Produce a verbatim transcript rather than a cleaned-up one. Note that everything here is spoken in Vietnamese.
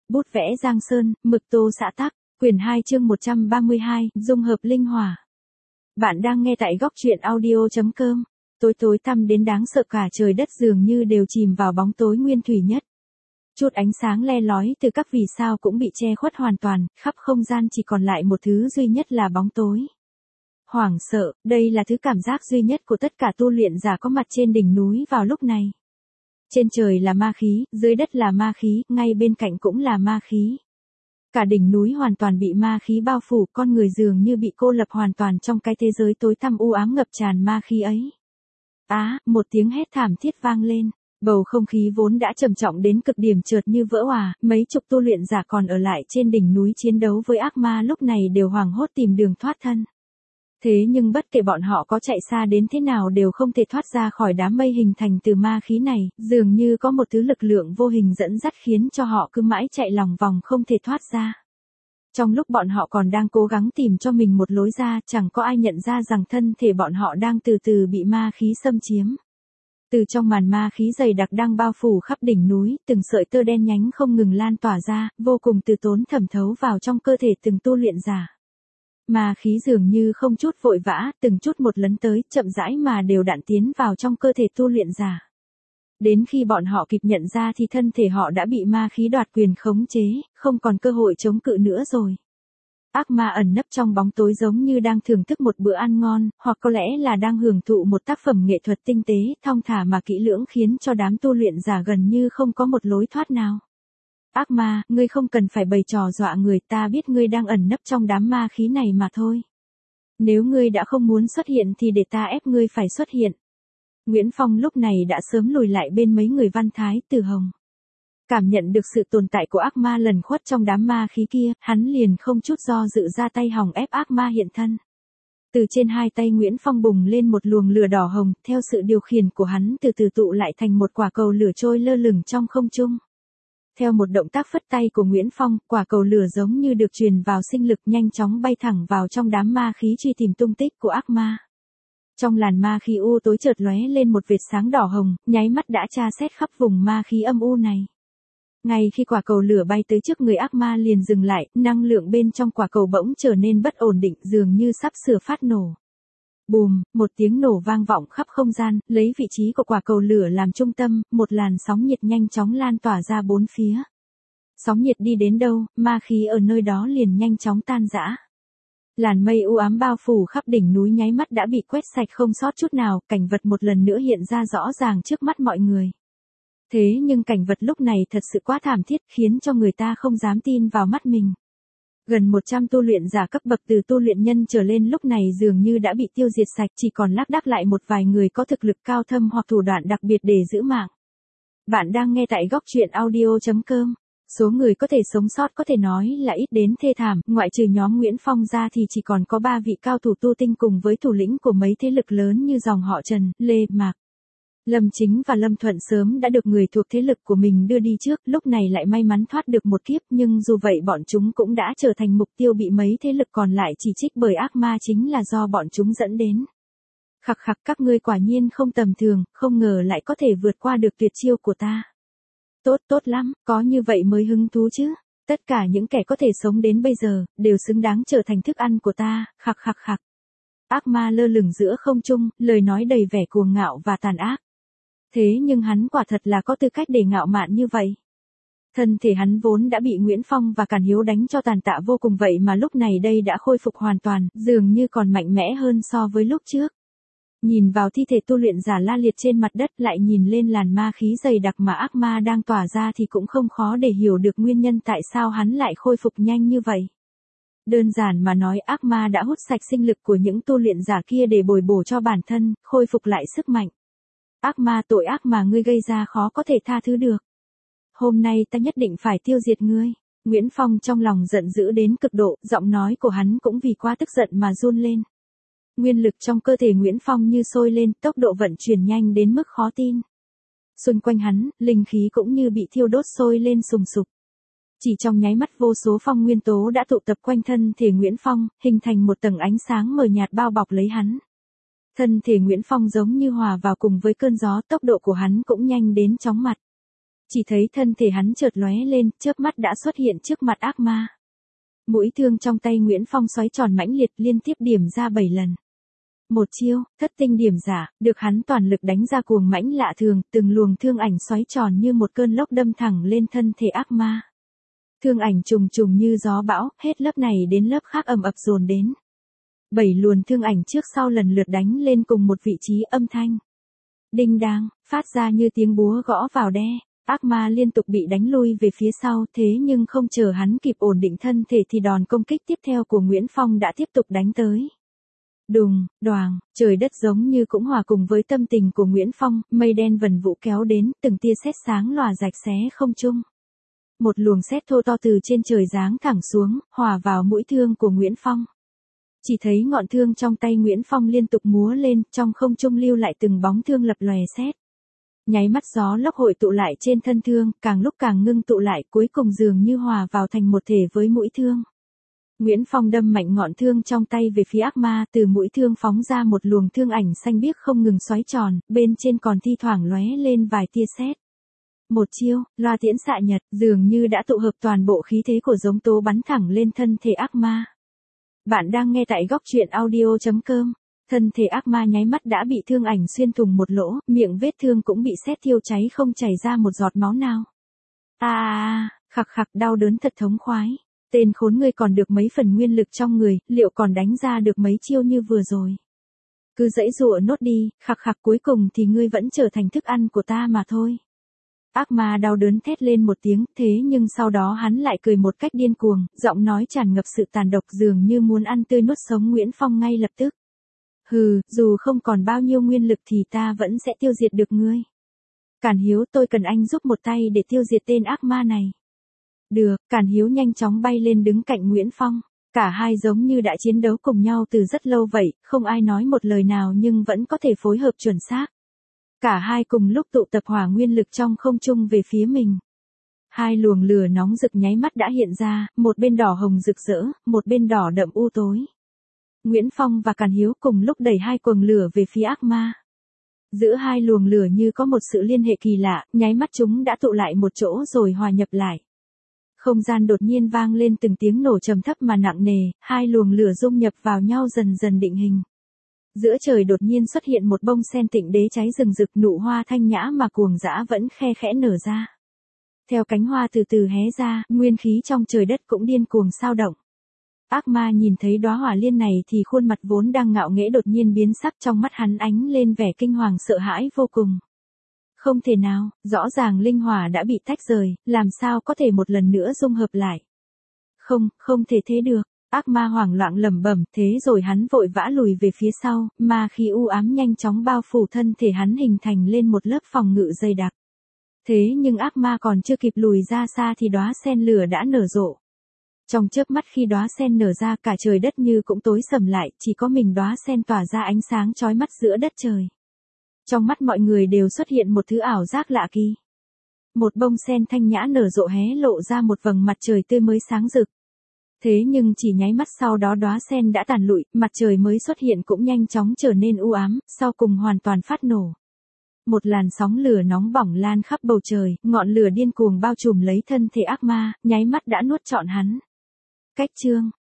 Bút vẽ Giang Sơn, mực tô xã tắc, quyển hai chương một trăm ba mươi hai, dung hợp linh hỏa. Bạn đang nghe tại góc truyện audio.com. Tối tối tăm đến đáng sợ, cả trời đất dường như đều chìm vào bóng tối nguyên thủy nhất. Chút ánh sáng le lói từ các vì sao cũng bị che khuất hoàn toàn, khắp không gian chỉ còn lại một thứ duy nhất là bóng tối. Hoảng sợ, đây là thứ cảm giác duy nhất của tất cả tu luyện giả có mặt trên đỉnh núi vào lúc này. Trên trời là ma khí, dưới đất là ma khí, ngay bên cạnh cũng là ma khí. Cả đỉnh núi hoàn toàn bị ma khí bao phủ, con người dường như bị cô lập hoàn toàn trong cái thế giới tối tăm u ám ngập tràn ma khí ấy. Á, à, một tiếng hét thảm thiết vang lên, bầu không khí vốn đã trầm trọng đến cực điểm chợt như vỡ òa, mấy chục tu luyện giả còn ở lại trên đỉnh núi chiến đấu với ác ma lúc này đều hoảng hốt tìm đường thoát thân. Thế nhưng bất kể bọn họ có chạy xa đến thế nào đều không thể thoát ra khỏi đám mây hình thành từ ma khí này, dường như có một thứ lực lượng vô hình dẫn dắt khiến cho họ cứ mãi chạy lòng vòng không thể thoát ra. Trong lúc bọn họ còn đang cố gắng tìm cho mình một lối ra, chẳng có ai nhận ra rằng thân thể bọn họ đang từ từ bị ma khí xâm chiếm. Từ trong màn ma khí dày đặc đang bao phủ khắp đỉnh núi, từng sợi tơ đen nhánh không ngừng lan tỏa ra, vô cùng từ tốn thẩm thấu vào trong cơ thể từng tu luyện giả. Ma khí dường như không chút vội vã, từng chút một lấn tới, chậm rãi mà đều đặn tiến vào trong cơ thể tu luyện giả. Đến khi bọn họ kịp nhận ra thì thân thể họ đã bị ma khí đoạt quyền khống chế, không còn cơ hội chống cự nữa rồi. Ác ma ẩn nấp trong bóng tối giống như đang thưởng thức một bữa ăn ngon, hoặc có lẽ là đang hưởng thụ một tác phẩm nghệ thuật tinh tế, thong thả mà kỹ lưỡng khiến cho đám tu luyện giả gần như không có một lối thoát nào. Ác ma, ngươi không cần phải bày trò dọa người, ta biết ngươi đang ẩn nấp trong đám ma khí này mà thôi. Nếu ngươi đã không muốn xuất hiện thì để ta ép ngươi phải xuất hiện. Nguyễn Phong lúc này đã sớm lùi lại bên mấy người Văn Thái, Tử Hồng. Cảm nhận được sự tồn tại của ác ma lẩn khuất trong đám ma khí kia, hắn liền không chút do dự ra tay hòng ép ác ma hiện thân. Từ trên hai tay Nguyễn Phong bùng lên một luồng lửa đỏ hồng, theo sự điều khiển của hắn từ từ tụ lại thành một quả cầu lửa trôi lơ lửng trong không trung. Theo một động tác phất tay của Nguyễn Phong, quả cầu lửa giống như được truyền vào sinh lực nhanh chóng bay thẳng vào trong đám ma khí truy tìm tung tích của ác ma. Trong làn ma khí u tối chợt lóe lên một vệt sáng đỏ hồng, nháy mắt đã tra xét khắp vùng ma khí âm u này. Ngay khi quả cầu lửa bay tới trước người ác ma liền dừng lại, năng lượng bên trong quả cầu bỗng trở nên bất ổn định, dường như sắp sửa phát nổ. Bùm, một tiếng nổ vang vọng khắp không gian, lấy vị trí của quả cầu lửa làm trung tâm, một làn sóng nhiệt nhanh chóng lan tỏa ra bốn phía. Sóng nhiệt đi đến đâu, ma khí ở nơi đó liền nhanh chóng tan rã. Làn mây u ám bao phủ khắp đỉnh núi nháy mắt đã bị quét sạch không sót chút nào, cảnh vật một lần nữa hiện ra rõ ràng trước mắt mọi người. Thế nhưng cảnh vật lúc này thật sự quá thảm thiết, khiến cho người ta không dám tin vào mắt mình. Gần một trăm tu luyện giả cấp bậc từ tu luyện nhân trở lên lúc này dường như đã bị tiêu diệt sạch, chỉ còn lác đác lại một vài người có thực lực cao thâm hoặc thủ đoạn đặc biệt để giữ mạng. Bạn đang nghe tại góc truyện audio.com. Số người có thể sống sót có thể nói là ít đến thê thảm, ngoại trừ nhóm Nguyễn Phong ra thì chỉ còn có ba vị cao thủ tu tinh cùng với thủ lĩnh của mấy thế lực lớn như dòng họ Trần, Lê, Mạc. Lâm Chính và Lâm Thuận sớm đã được người thuộc thế lực của mình đưa đi trước, lúc này lại may mắn thoát được một kiếp, nhưng dù vậy bọn chúng cũng đã trở thành mục tiêu bị mấy thế lực còn lại chỉ trích bởi ác ma chính là do bọn chúng dẫn đến. Khặc khặc, các ngươi quả nhiên không tầm thường, không ngờ lại có thể vượt qua được tuyệt chiêu của ta. Tốt, tốt lắm, có như vậy mới hứng thú chứ. Tất cả những kẻ có thể sống đến bây giờ, đều xứng đáng trở thành thức ăn của ta, khặc khặc khặc. Ác ma lơ lửng giữa không trung, lời nói đầy vẻ cuồng ngạo và tàn ác. Thế nhưng hắn quả thật là có tư cách để ngạo mạn như vậy. Thân thể hắn vốn đã bị Nguyễn Phong và Càn Hiếu đánh cho tàn tạ vô cùng, vậy mà lúc này đây đã khôi phục hoàn toàn, dường như còn mạnh mẽ hơn so với lúc trước. Nhìn vào thi thể tu luyện giả la liệt trên mặt đất, lại nhìn lên làn ma khí dày đặc mà ác ma đang tỏa ra thì cũng không khó để hiểu được nguyên nhân tại sao hắn lại khôi phục nhanh như vậy. Đơn giản mà nói, ác ma đã hút sạch sinh lực của những tu luyện giả kia để bồi bổ cho bản thân, khôi phục lại sức mạnh. Ác ma, tội ác mà ngươi gây ra khó có thể tha thứ được. Hôm nay ta nhất định phải tiêu diệt ngươi. Nguyễn Phong trong lòng giận dữ đến cực độ, giọng nói của hắn cũng vì quá tức giận mà run lên. Nguyên lực trong cơ thể Nguyễn Phong như sôi lên, tốc độ vận chuyển nhanh đến mức khó tin. Xung quanh hắn, linh khí cũng như bị thiêu đốt sôi lên sùng sục. Chỉ trong nháy mắt vô số phong nguyên tố đã tụ tập quanh thân thể Nguyễn Phong, hình thành một tầng ánh sáng mờ nhạt bao bọc lấy hắn. Thân thể Nguyễn Phong giống như hòa vào cùng với cơn gió, tốc độ của hắn cũng nhanh đến chóng mặt. Chỉ thấy thân thể hắn chợt lóe lên, chớp mắt đã xuất hiện trước mặt ác ma. Mũi thương trong tay Nguyễn Phong xoáy tròn mãnh liệt liên tiếp điểm ra bảy lần. Một chiêu, thất tinh điểm giả, được hắn toàn lực đánh ra cuồng mãnh lạ thường, từng luồng thương ảnh xoáy tròn như một cơn lốc đâm thẳng lên thân thể ác ma. Thương ảnh trùng trùng như gió bão, hết lớp này đến lớp khác ầm ập dồn đến. Bảy luồn thương ảnh trước sau lần lượt đánh lên cùng một vị trí, âm thanh đinh đang, phát ra như tiếng búa gõ vào đe. Ác ma liên tục bị đánh lui về phía sau, thế nhưng không chờ hắn kịp ổn định thân thể thì đòn công kích tiếp theo của Nguyễn Phong đã tiếp tục đánh tới. Đùng, đoàng, trời đất giống như cũng hòa cùng với tâm tình của Nguyễn Phong, mây đen vần vũ kéo đến, từng tia sét sáng lòa rạch xé không trung. Một luồng sét thô to từ trên trời giáng thẳng xuống, hòa vào mũi thương của Nguyễn Phong. Chỉ thấy ngọn thương trong tay Nguyễn Phong liên tục múa lên, trong không trung lưu lại từng bóng thương lập lòe sét. Nháy mắt gió lốc hội tụ lại trên thân thương, càng lúc càng ngưng tụ lại, cuối cùng dường như hòa vào thành một thể với mũi thương. Nguyễn Phong đâm mạnh ngọn thương trong tay về phía ác ma, từ mũi thương phóng ra một luồng thương ảnh xanh biếc không ngừng xoáy tròn, bên trên còn thi thoảng lóe lên vài tia sét. Một chiêu, loa tiễn xạ nhật, dường như đã tụ hợp toàn bộ khí thế của giống tố bắn thẳng lên thân thể ác ma. Bạn đang nghe tại góc truyện audio chấm com. Thân thể ác ma nháy mắt đã bị thương ảnh xuyên thủng một lỗ, miệng vết thương cũng bị sét thiêu cháy không chảy ra một giọt máu nào. A a a, khặc khặc đau đớn thật thống khoái. Tên khốn ngươi còn được mấy phần nguyên lực trong người, liệu còn đánh ra được mấy chiêu như vừa rồi. Cứ giãy giụa nốt đi, khặc khặc cuối cùng thì ngươi vẫn trở thành thức ăn của ta mà thôi. Ác ma đau đớn thét lên một tiếng, thế nhưng sau đó hắn lại cười một cách điên cuồng, giọng nói tràn ngập sự tàn độc dường như muốn ăn tươi nuốt sống Nguyễn Phong ngay lập tức. Hừ, dù không còn bao nhiêu nguyên lực thì ta vẫn sẽ tiêu diệt được ngươi. Cản Hiếu, tôi cần anh giúp một tay để tiêu diệt tên ác ma này. Được, Cản Hiếu nhanh chóng bay lên đứng cạnh Nguyễn Phong. Cả hai giống như đã chiến đấu cùng nhau từ rất lâu vậy, không ai nói một lời nào nhưng vẫn có thể phối hợp chuẩn xác. Cả hai cùng lúc tụ tập hỏa nguyên lực trong không trung về phía mình. Hai luồng lửa nóng rực nháy mắt đã hiện ra, một bên đỏ hồng rực rỡ, một bên đỏ đậm u tối. Nguyễn Phong và Càn Hiếu cùng lúc đẩy hai quầng lửa về phía ác ma. Giữa hai luồng lửa như có một sự liên hệ kỳ lạ, nháy mắt chúng đã tụ lại một chỗ rồi hòa nhập lại. Không gian đột nhiên vang lên từng tiếng nổ trầm thấp mà nặng nề, hai luồng lửa dung nhập vào nhau dần dần định hình. Giữa trời đột nhiên xuất hiện một bông sen tịnh đế cháy rừng rực, nụ hoa thanh nhã mà cuồng dã vẫn khe khẽ nở ra. Theo cánh hoa từ từ hé ra, nguyên khí trong trời đất cũng điên cuồng sao động. Ác ma nhìn thấy đóa hỏa liên này thì khuôn mặt vốn đang ngạo nghễ đột nhiên biến sắc, trong mắt hắn ánh lên vẻ kinh hoàng sợ hãi vô cùng. Không thể nào, rõ ràng linh hỏa đã bị tách rời, làm sao có thể một lần nữa dung hợp lại. Không, không thể thế được. Ác ma hoảng loạn lẩm bẩm, thế rồi hắn vội vã lùi về phía sau, ma khí u ám nhanh chóng bao phủ thân thể hắn hình thành lên một lớp phòng ngự dày đặc. Thế nhưng ác ma còn chưa kịp lùi ra xa thì đóa sen lửa đã nở rộ. Trong chớp mắt khi đóa sen nở ra, cả trời đất như cũng tối sầm lại, chỉ có mình đóa sen tỏa ra ánh sáng chói mắt giữa đất trời. Trong mắt mọi người đều xuất hiện một thứ ảo giác lạ kỳ. Một bông sen thanh nhã nở rộ hé lộ ra một vầng mặt trời tươi mới sáng rực. Thế nhưng chỉ nháy mắt sau đó đóa sen đã tàn lụi, mặt trời mới xuất hiện cũng nhanh chóng trở nên u ám, sau cùng hoàn toàn phát nổ. Một làn sóng lửa nóng bỏng lan khắp bầu trời, ngọn lửa điên cuồng bao trùm lấy thân thể ác ma, nháy mắt đã nuốt trọn hắn. Cách chương,